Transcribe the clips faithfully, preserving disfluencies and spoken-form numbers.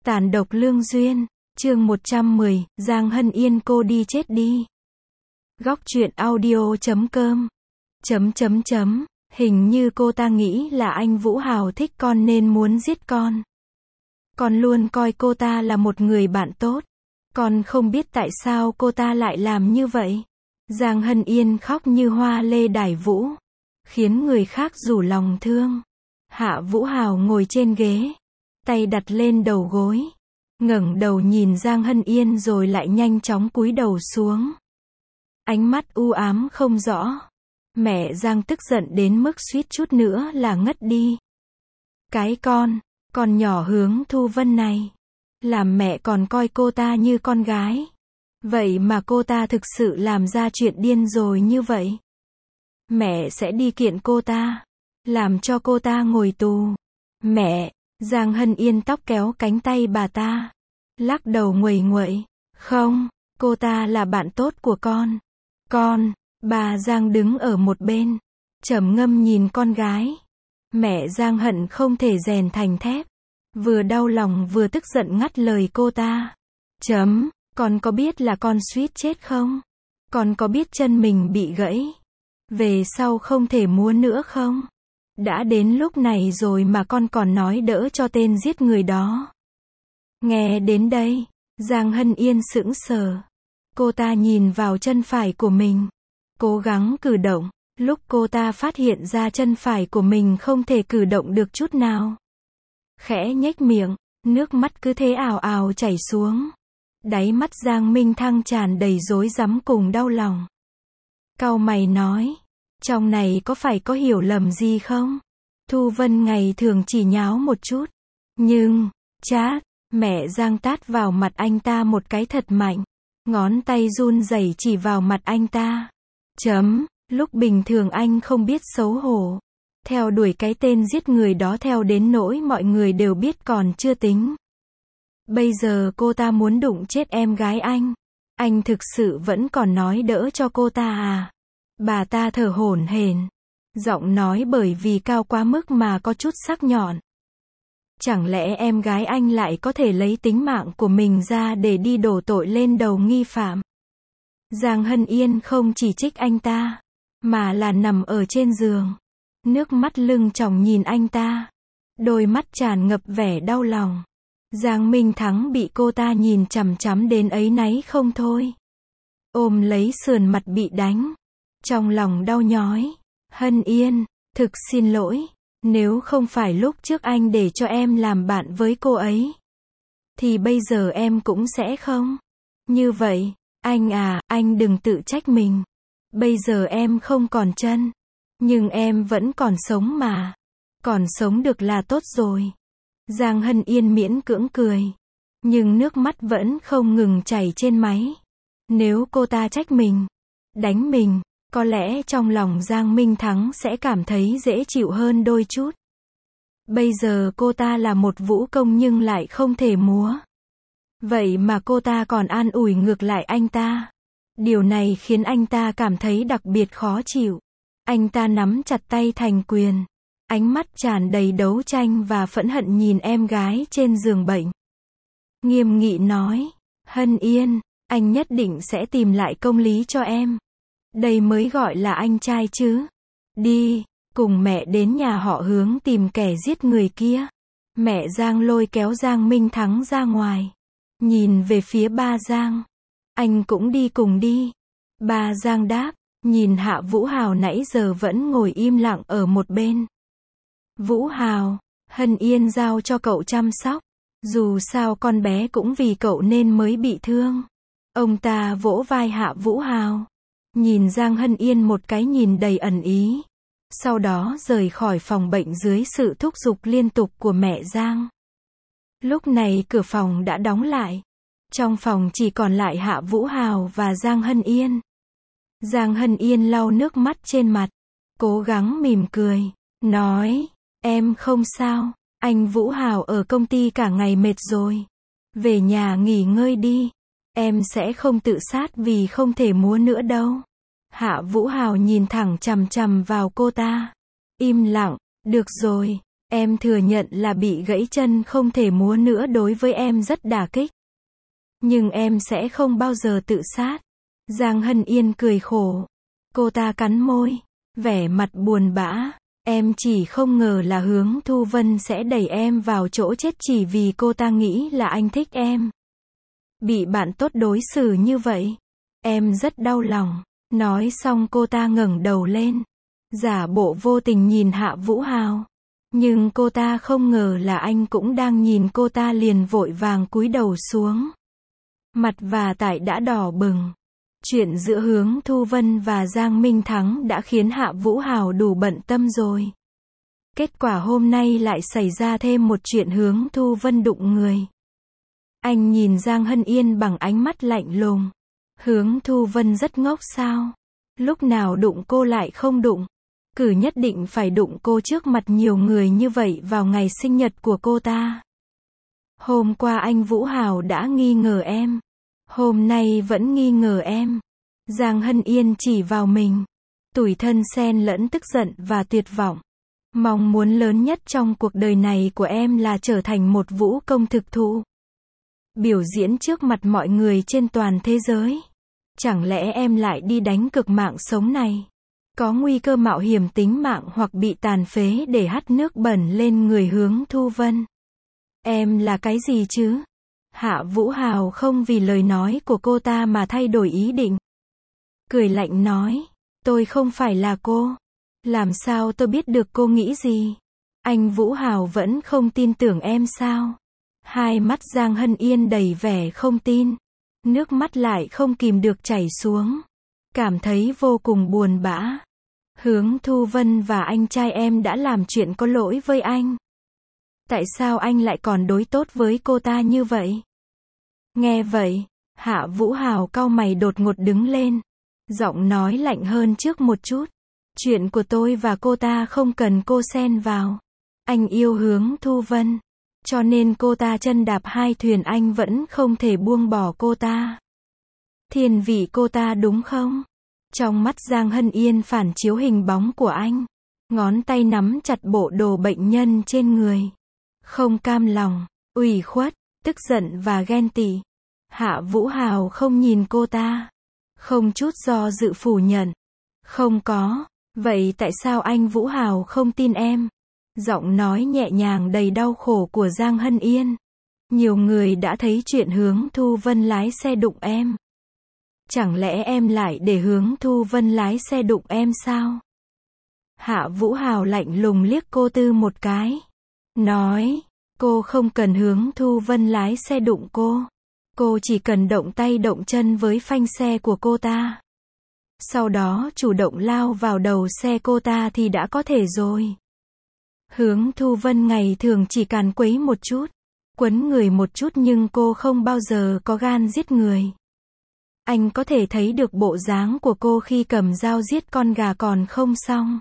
Tàn độc lương duyên, chương một trăm mười, Giang Hân Yên cô đi chết đi. Góc truyện audio chấm com. Chấm chấm chấm, hình như cô ta nghĩ là anh Vũ Hào thích con nên muốn giết con. Con luôn coi cô ta là một người bạn tốt. Con không biết tại sao cô ta lại làm như vậy. Giang Hân Yên khóc như hoa lê đài vũ, khiến người khác rủ lòng thương. Hạ Vũ Hào ngồi trên ghế, tay đặt lên đầu gối, ngẩng đầu nhìn Giang Hân Yên rồi lại nhanh chóng cúi đầu xuống. Ánh mắt u ám không rõ. Mẹ Giang tức giận đến mức suýt chút nữa là ngất đi. Cái con, con nhỏ hướng Thu Vân này, làm mẹ còn coi cô ta như con gái. Vậy mà cô ta thực sự làm ra chuyện điên rồi như vậy. Mẹ sẽ đi kiện cô ta, làm cho cô ta ngồi tù. Mẹ, Giang Hân Yên tóc kéo cánh tay bà ta, lắc đầu nguầy nguậy. Không, cô ta là bạn tốt của con. Con, bà Giang đứng ở một bên, trầm ngâm nhìn con gái. Mẹ Giang hận không thể rèn thành thép, vừa đau lòng vừa tức giận ngắt lời cô ta. Chấm, con có biết là con suýt chết không? Con có biết chân mình bị gãy, về sau không thể múa nữa không? Đã đến lúc này rồi mà con còn nói đỡ cho tên giết người đó. Nghe đến đây, Giang Hân Yên sững sờ. Cô ta nhìn vào chân phải của mình, cố gắng cử động. Lúc cô ta phát hiện ra chân phải của mình không thể cử động được chút nào, khẽ nhếch miệng, nước mắt cứ thế ào ào chảy xuống. Đáy mắt Giang Minh Thăng tràn đầy rối rắm cùng đau lòng. Cau mày nói, trong này có phải có hiểu lầm gì không? Thu Vân ngày thường chỉ nháo một chút, nhưng, chát, mẹ Giang tát vào mặt anh ta một cái thật mạnh, ngón tay run rẩy chỉ vào mặt anh ta. Chấm, lúc bình thường anh không biết xấu hổ, theo đuổi cái tên giết người đó theo đến nỗi mọi người đều biết còn chưa tính. Bây giờ cô ta muốn đụng chết em gái anh. Anh thực sự vẫn còn nói đỡ cho cô ta à? Bà ta thở hổn hển, giọng nói bởi vì cao quá mức mà có chút sắc nhọn. Chẳng lẽ em gái anh lại có thể lấy tính mạng của mình ra để đi đổ tội lên đầu nghi phạm? Giang Hân Yên không chỉ trích anh ta, mà là nằm ở trên giường, nước mắt lưng tròng nhìn anh ta, đôi mắt tràn ngập vẻ đau lòng. Giang Minh Thắng bị cô ta nhìn chằm chằm đến áy náy không thôi, ôm lấy sườn mặt bị đánh, trong lòng đau nhói. Hân Yên, thực xin lỗi, nếu không phải lúc trước anh để cho em làm bạn với cô ấy, thì bây giờ em cũng sẽ không như vậy. Anh à, anh đừng tự trách mình. Bây giờ em không còn chân, nhưng em vẫn còn sống mà. Còn sống được là tốt rồi. Giang Hân Yên miễn cưỡng cười, nhưng nước mắt vẫn không ngừng chảy trên máy. Nếu cô ta trách mình, đánh mình, có lẽ trong lòng Giang Minh Thắng sẽ cảm thấy dễ chịu hơn đôi chút. Bây giờ cô ta là một vũ công nhưng lại không thể múa. Vậy mà cô ta còn an ủi ngược lại anh ta. Điều này khiến anh ta cảm thấy đặc biệt khó chịu. Anh ta nắm chặt tay thành quyền, ánh mắt tràn đầy đấu tranh và phẫn hận nhìn em gái trên giường bệnh. Nghiêm nghị nói, Hân Yên, anh nhất định sẽ tìm lại công lý cho em. Đây mới gọi là anh trai chứ. Đi, cùng mẹ đến nhà họ Hướng tìm kẻ giết người kia. Mẹ Giang lôi kéo Giang Minh Thắng ra ngoài, nhìn về phía ba Giang. Anh cũng đi cùng đi. Ba Giang đáp, nhìn Hạ Vũ Hào nãy giờ vẫn ngồi im lặng ở một bên. Vũ Hào, Hân Yên giao cho cậu chăm sóc. Dù sao con bé cũng vì cậu nên mới bị thương. Ông ta vỗ vai Hạ Vũ Hào, nhìn Giang Hân Yên một cái nhìn đầy ẩn ý. Sau đó rời khỏi phòng bệnh dưới sự thúc giục liên tục của mẹ Giang. Lúc này cửa phòng đã đóng lại. Trong phòng chỉ còn lại Hạ Vũ Hào và Giang Hân Yên. Giang Hân Yên lau nước mắt trên mặt, cố gắng mỉm cười, nói, em không sao, anh Vũ Hào ở công ty cả ngày mệt rồi. Về nhà nghỉ ngơi đi, em sẽ không tự sát vì không thể múa nữa đâu. Hạ Vũ Hào nhìn thẳng chằm chằm vào cô ta, im lặng, được rồi, Em thừa nhận là bị gãy chân không thể múa nữa đối với em rất đả kích. Nhưng em sẽ không bao giờ tự sát. Giang Hân Yên cười khổ. Cô ta cắn môi, vẻ mặt buồn bã. Em chỉ không ngờ là Hướng Thu Vân sẽ đẩy em vào chỗ chết chỉ vì cô ta nghĩ là anh thích em. Bị bạn tốt đối xử như vậy. Em rất đau lòng. Nói xong cô ta ngẩng đầu lên. Giả bộ vô tình nhìn Hạ Vũ Hào. Nhưng cô ta không ngờ là anh cũng đang nhìn cô ta liền vội vàng cúi đầu xuống. Mặt và tai đã đỏ bừng. Chuyện giữa Hướng Thu Vân và Giang Minh Thắng đã khiến Hạ Vũ Hào đủ bận tâm rồi. Kết quả hôm nay lại xảy ra thêm một chuyện Hướng Thu Vân đụng người. Anh nhìn Giang Hân Yên bằng ánh mắt lạnh lùng. Hướng Thu Vân rất ngốc sao? Lúc nào đụng cô lại không đụng? Cử nhất định phải đụng cô trước mặt nhiều người như vậy vào ngày sinh nhật của cô ta. Hôm qua anh Vũ Hào đã nghi ngờ em. Hôm nay vẫn nghi ngờ em. Giang Hân Yên chỉ vào mình. Tủi thân xen lẫn tức giận và tuyệt vọng. Mong muốn lớn nhất trong cuộc đời này của em là trở thành một vũ công thực thụ. Biểu diễn trước mặt mọi người trên toàn thế giới. Chẳng lẽ em lại đi đánh cược mạng sống này? Có nguy cơ mạo hiểm tính mạng hoặc bị tàn phế để hắt nước bẩn lên người Hướng Thu Vân. Em là cái gì chứ? Hạ Vũ Hào không vì lời nói của cô ta mà thay đổi ý định. Cười lạnh nói, tôi không phải là cô. Làm sao tôi biết được cô nghĩ gì? Anh Vũ Hào vẫn không tin tưởng em sao? Hai mắt Giang Hân Yên đầy vẻ không tin. Nước mắt lại không kìm được chảy xuống. Cảm thấy vô cùng buồn bã. Hướng Thu Vân và anh trai em đã làm chuyện có lỗi với anh. Tại sao anh lại còn đối tốt với cô ta như vậy? Nghe vậy, Hạ Vũ Hào cau mày đột ngột đứng lên. Giọng nói lạnh hơn trước một chút. Chuyện của tôi và cô ta không cần cô xen vào. Anh yêu Hướng Thu Vân. Cho nên cô ta chân đạp hai thuyền anh vẫn không thể buông bỏ cô ta. Thiên vị cô ta đúng không? Trong mắt Giang Hân Yên phản chiếu hình bóng của anh. Ngón tay nắm chặt bộ đồ bệnh nhân trên người. Không cam lòng, ủy khuất, tức giận và ghen tị. Hạ Vũ Hào không nhìn cô ta. Không chút do dự phủ nhận. Không có. Vậy tại sao anh Vũ Hào không tin em? Giọng nói nhẹ nhàng đầy đau khổ của Giang Hân Yên. Nhiều người đã thấy chuyện Hướng Thu Vân lái xe đụng em. Chẳng lẽ em lại để Hướng Thu Vân lái xe đụng em sao? Hạ Vũ Hào lạnh lùng liếc cô Tư một cái. Nói, cô không cần Hướng Thu Vân lái xe đụng cô. Cô chỉ cần động tay động chân với phanh xe của cô ta. Sau đó chủ động lao vào đầu xe cô ta thì đã có thể rồi. Hướng Thu Vân ngày thường chỉ càn quấy một chút, quấn người một chút nhưng cô không bao giờ có gan giết người. Anh có thể thấy được bộ dáng của cô khi cầm dao giết con gà còn không xong.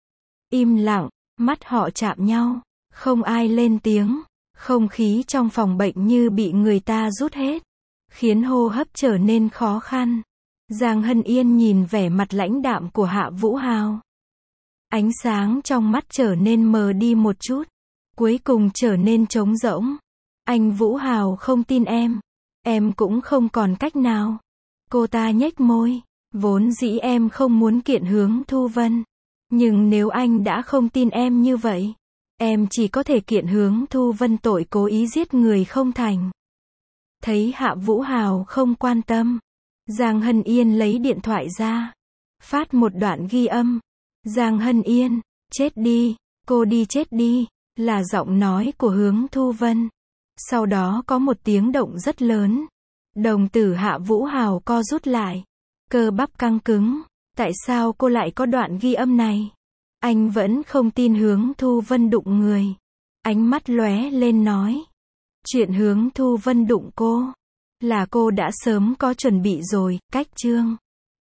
Im lặng, mắt họ chạm nhau, không ai lên tiếng, không khí trong phòng bệnh như bị người ta rút hết, khiến hô hấp trở nên khó khăn. Giang Hân Yên nhìn vẻ mặt lãnh đạm của Hạ Vũ Hào. Ánh sáng trong mắt trở nên mờ đi một chút, cuối cùng trở nên trống rỗng. Anh Vũ Hào không tin em, em cũng không còn cách nào. Cô ta nhếch môi, vốn dĩ em không muốn kiện Hướng Thu Vân. Nhưng nếu anh đã không tin em như vậy, em chỉ có thể kiện Hướng Thu Vân tội cố ý giết người không thành. Thấy Hạ Vũ Hào không quan tâm, Giang Hân Yên lấy điện thoại ra, phát một đoạn ghi âm. Giang Hân Yên, chết đi, cô đi chết đi, là giọng nói của Hướng Thu Vân. Sau đó có một tiếng động rất lớn. Đồng tử Hạ Vũ Hào co rút lại. Cơ bắp căng cứng. Tại sao cô lại có đoạn ghi âm này? Anh vẫn không tin Hướng Thu Vân đụng người. Ánh mắt lóe lên nói. Chuyện Hướng Thu Vân đụng cô, là cô đã sớm có chuẩn bị rồi, cách chương.